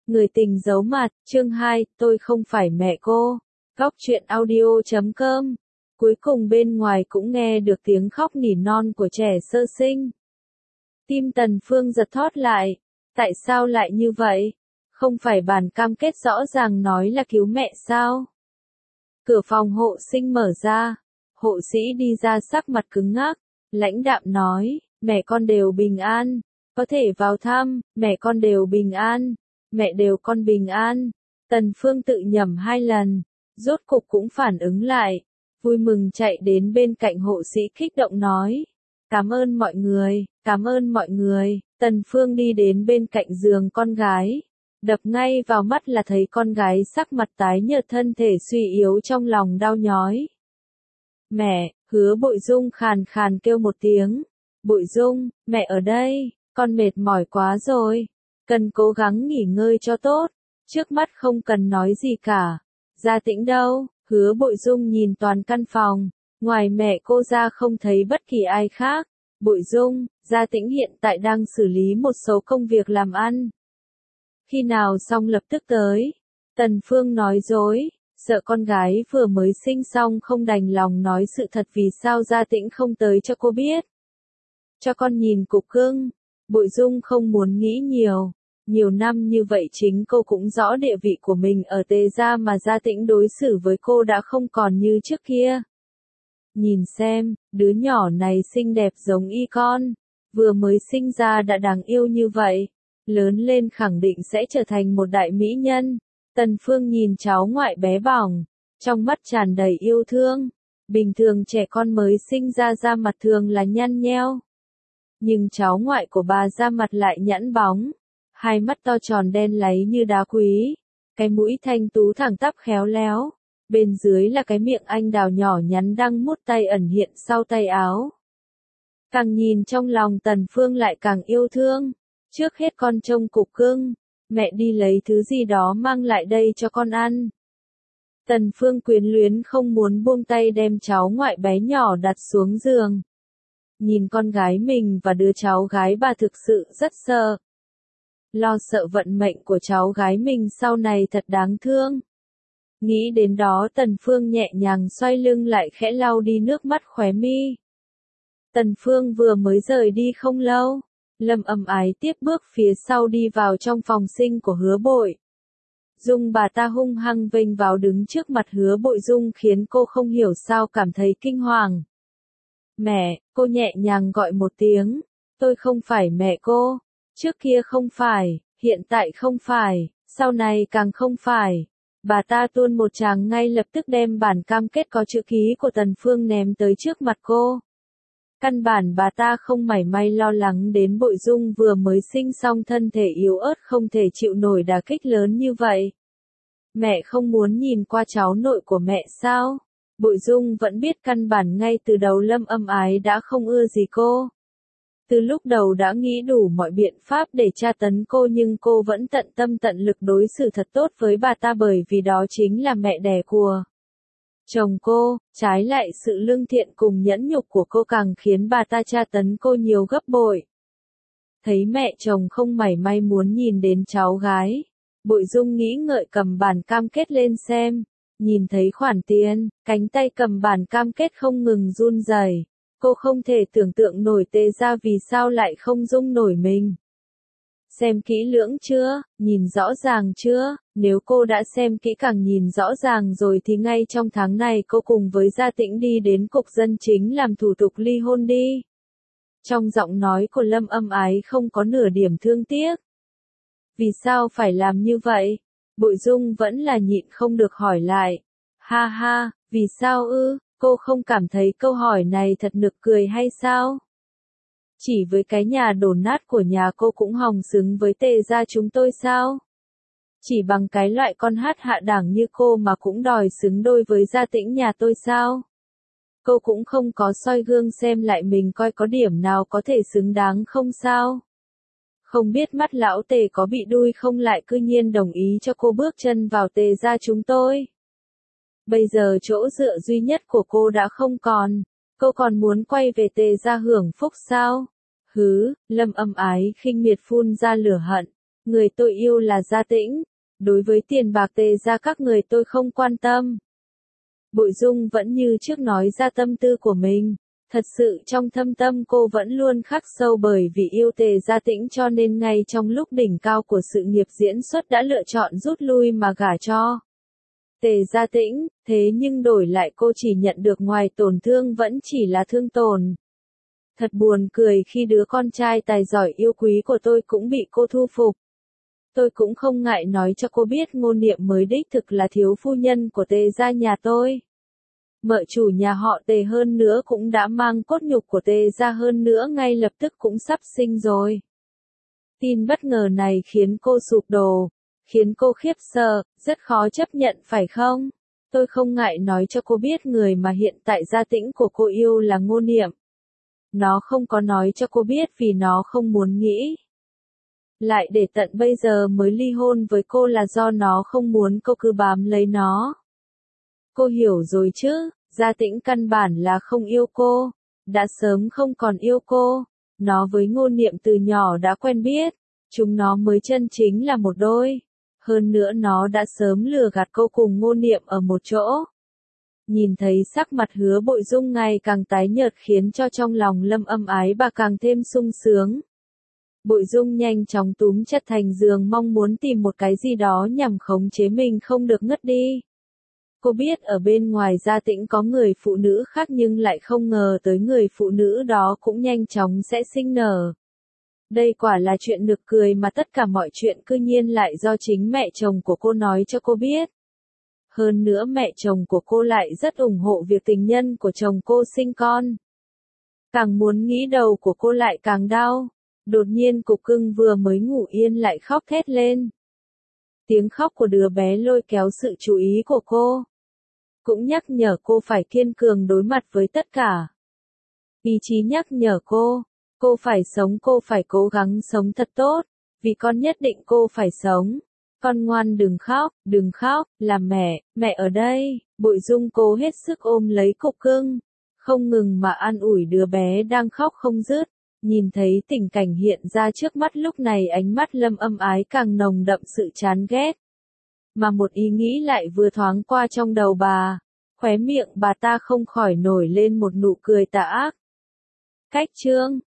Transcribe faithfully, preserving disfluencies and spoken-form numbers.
Người tình giấu mặt, chương hai, tôi không phải mẹ cô. Góc truyện audio chấm com. Cuối cùng bên ngoài cũng nghe được tiếng khóc nỉ non của trẻ sơ sinh. Tim Tần Phương giật thót lại. Tại sao lại như vậy? Không phải bản cam kết rõ ràng nói là cứu mẹ sao? Cửa phòng hộ sinh mở ra. Hộ sĩ đi ra sắc mặt cứng ngắc. Lãnh đạm nói, mẹ con đều bình an. Có thể vào thăm, mẹ con đều bình an. Mẹ đều con bình an. Tần Phương tự nhẩm hai lần. Rốt cục cũng phản ứng lại. Vui mừng chạy đến bên cạnh hộ sĩ kích động nói. Cảm ơn mọi người, cảm ơn mọi người. Tần Phương đi đến bên cạnh giường con gái. Đập ngay vào mắt là thấy con gái sắc mặt tái nhợt, thân thể suy yếu, trong lòng đau nhói. Mẹ, Hứa Bội Dung khàn khàn kêu một tiếng. Bội Dung, mẹ ở đây, con mệt mỏi quá rồi. Cần cố gắng nghỉ ngơi cho tốt. Trước mắt không cần nói gì cả. Gia Tĩnh đâu? Hứa Bội Dung nhìn toàn căn phòng. Ngoài mẹ cô ra không thấy bất kỳ ai khác. Bội Dung, Gia Tĩnh hiện tại đang xử lý một số công việc làm ăn. Khi nào xong lập tức tới. Tần Phương nói dối. Sợ con gái vừa mới sinh xong không đành lòng nói sự thật, vì sao Gia Tĩnh không tới cho cô biết. Cho con nhìn cục cưng. Bội Dung không muốn nghĩ nhiều. Nhiều năm như vậy chính cô cũng rõ địa vị của mình ở Tề gia, mà Gia Tĩnh đối xử với cô đã không còn như trước kia. Nhìn xem, đứa nhỏ này xinh đẹp giống y con. Vừa mới sinh ra đã đáng yêu như vậy. Lớn lên khẳng định sẽ trở thành một đại mỹ nhân. Tần Phương nhìn cháu ngoại bé bỏng. Trong mắt tràn đầy yêu thương. Bình thường trẻ con mới sinh ra da mặt thường là nhăn nheo. Nhưng cháu ngoại của bà da mặt lại nhẵn bóng. Hai mắt to tròn đen láy như đá quý. Cái mũi thanh tú thẳng tắp khéo léo. Bên dưới là cái miệng anh đào nhỏ nhắn đang mút tay ẩn hiện sau tay áo. Càng nhìn trong lòng Tần Phương lại càng yêu thương. Trước hết con trông cục cưng. Mẹ đi lấy thứ gì đó mang lại đây cho con ăn. Tần Phương quyến luyến không muốn buông tay đem cháu ngoại bé nhỏ đặt xuống giường. Nhìn con gái mình và đứa cháu gái, bà thực sự rất sợ. Lo sợ vận mệnh của cháu gái mình sau này thật đáng thương. Nghĩ đến đó Tần Phương nhẹ nhàng xoay lưng lại, khẽ lau đi nước mắt khóe mi. Tần Phương vừa mới rời đi không lâu. Lâm Âm Ái tiếp bước phía sau đi vào trong phòng sinh của Hứa Bội Dung. Bà ta hung hăng vênh vào đứng trước mặt Hứa Bội Dung khiến cô không hiểu sao cảm thấy kinh hoàng. Mẹ, cô nhẹ nhàng gọi một tiếng. Tôi không phải mẹ cô. Trước kia không phải, hiện tại không phải, sau này càng không phải. Bà ta tuôn một tràng, ngay lập tức đem bản cam kết có chữ ký của Tần Phương ném tới trước mặt cô. Căn bản bà ta không mảy may lo lắng đến Bội Dung vừa mới sinh xong, thân thể yếu ớt không thể chịu nổi đả kích lớn như vậy. Mẹ không muốn nhìn qua cháu nội của mẹ sao? Bội Dung vẫn biết căn bản ngay từ đầu Lâm Âm Ái đã không ưa gì cô. Từ lúc đầu đã nghĩ đủ mọi biện pháp để tra tấn cô, nhưng cô vẫn tận tâm tận lực đối xử thật tốt với bà ta, bởi vì đó chính là mẹ đẻ của chồng cô. Trái lại sự lương thiện cùng nhẫn nhục của cô càng khiến bà ta tra tấn cô nhiều gấp bội. Thấy mẹ chồng không mảy may muốn nhìn đến cháu gái, Bội Dung nghĩ ngợi cầm bản cam kết lên xem. Nhìn thấy khoản tiền, cánh tay cầm bản cam kết không ngừng run rẩy. Cô không thể tưởng tượng nổi Tề gia vì sao lại không dung nổi mình. Xem kỹ lưỡng chưa? Nhìn rõ ràng chưa? Nếu cô đã xem kỹ càng nhìn rõ ràng rồi thì ngay trong tháng này cô cùng với Gia Tĩnh đi đến cục dân chính làm thủ tục ly hôn đi. Trong giọng nói của Lâm Âm Ái không có nửa điểm thương tiếc. Vì sao phải làm như vậy? Bội Dung vẫn là nhịn không được hỏi lại. Ha ha, vì sao ư? Cô không cảm thấy câu hỏi này thật nực cười hay sao? Chỉ với cái nhà đổ nát của nhà cô cũng hòng xứng với Tề gia chúng tôi sao? Chỉ bằng cái loại con hát hạ đẳng như cô mà cũng đòi xứng đôi với Gia Tĩnh nhà tôi sao? Cô cũng không có soi gương xem lại mình coi có điểm nào có thể xứng đáng không sao? Không biết mắt lão Tề có bị đuôi không lại cư nhiên đồng ý cho cô bước chân vào Tề gia chúng tôi? Bây giờ chỗ dựa duy nhất của cô đã không còn. Cô còn muốn quay về Tề gia hưởng phúc sao? Hứ, Lâm Âm Ái khinh miệt phun ra lửa hận. Người tôi yêu là Gia Tĩnh. Đối với tiền bạc Tề gia các người tôi không quan tâm. Bội Dung vẫn như trước nói ra tâm tư của mình. Thật sự trong thâm tâm cô vẫn luôn khắc sâu bởi vì yêu Tề Gia Tĩnh cho nên ngay trong lúc đỉnh cao của sự nghiệp diễn xuất đã lựa chọn rút lui mà gả cho Tề Gia Tĩnh, thế nhưng đổi lại cô chỉ nhận được ngoài tổn thương vẫn chỉ là thương tổn. Thật buồn cười khi đứa con trai tài giỏi yêu quý của tôi cũng bị cô thu phục. Tôi cũng không ngại nói cho cô biết Ngô Niệm mới đích thực là thiếu phu nhân của Tề gia nhà tôi. Mợ chủ nhà họ Tề hơn nữa cũng đã mang cốt nhục của Tề gia hơn nữa ngay lập tức cũng sắp sinh rồi. Tin bất ngờ này khiến cô sụp đổ, khiến cô khiếp sợ, rất khó chấp nhận phải không? Tôi không ngại nói cho cô biết người mà hiện tại Gia Tĩnh của cô yêu là Ngô Niệm. Nó không có nói cho cô biết vì nó không muốn nghĩ. Lại để tận bây giờ mới ly hôn với cô là do nó không muốn cô cứ bám lấy nó. Cô hiểu rồi chứ, Gia Tĩnh căn bản là không yêu cô, đã sớm không còn yêu cô. Nó với Ngô Niệm từ nhỏ đã quen biết, chúng nó mới chân chính là một đôi. Hơn nữa nó đã sớm lừa gạt cô cùng Ngô Niệm ở một chỗ. Nhìn thấy sắc mặt Hứa Bội Dung ngày càng tái nhợt khiến cho trong lòng Lâm Âm Ái bà càng thêm sung sướng. Bội Dung nhanh chóng túm chặt thành giường mong muốn tìm một cái gì đó nhằm khống chế mình không được ngất đi. Cô biết ở bên ngoài Gia Tĩnh có người phụ nữ khác nhưng lại không ngờ tới người phụ nữ đó cũng nhanh chóng sẽ sinh nở. Đây quả là chuyện nực cười mà tất cả mọi chuyện cư nhiên lại do chính mẹ chồng của cô nói cho cô biết. Hơn nữa mẹ chồng của cô lại rất ủng hộ việc tình nhân của chồng cô sinh con. Càng muốn nghĩ đầu của cô lại càng đau. Đột nhiên Cục Cưng vừa mới ngủ yên lại khóc thét lên. Tiếng khóc của đứa bé lôi kéo sự chú ý của cô. Cũng nhắc nhở cô phải kiên cường đối mặt với tất cả. Ý chí nhắc nhở cô, cô phải sống, cô phải cố gắng sống thật tốt, vì con nhất định cô phải sống. Con ngoan đừng khóc, đừng khóc, là mẹ, mẹ ở đây. Bội Dung cố hết sức ôm lấy Cục Cưng, không ngừng mà an ủi đứa bé đang khóc không dứt. Nhìn thấy tình cảnh hiện ra trước mắt lúc này ánh mắt Lâm Âm Ái càng nồng đậm sự chán ghét. Mà một ý nghĩ lại vừa thoáng qua trong đầu bà, khóe miệng bà ta không khỏi nổi lên một nụ cười tà ác. Cách chương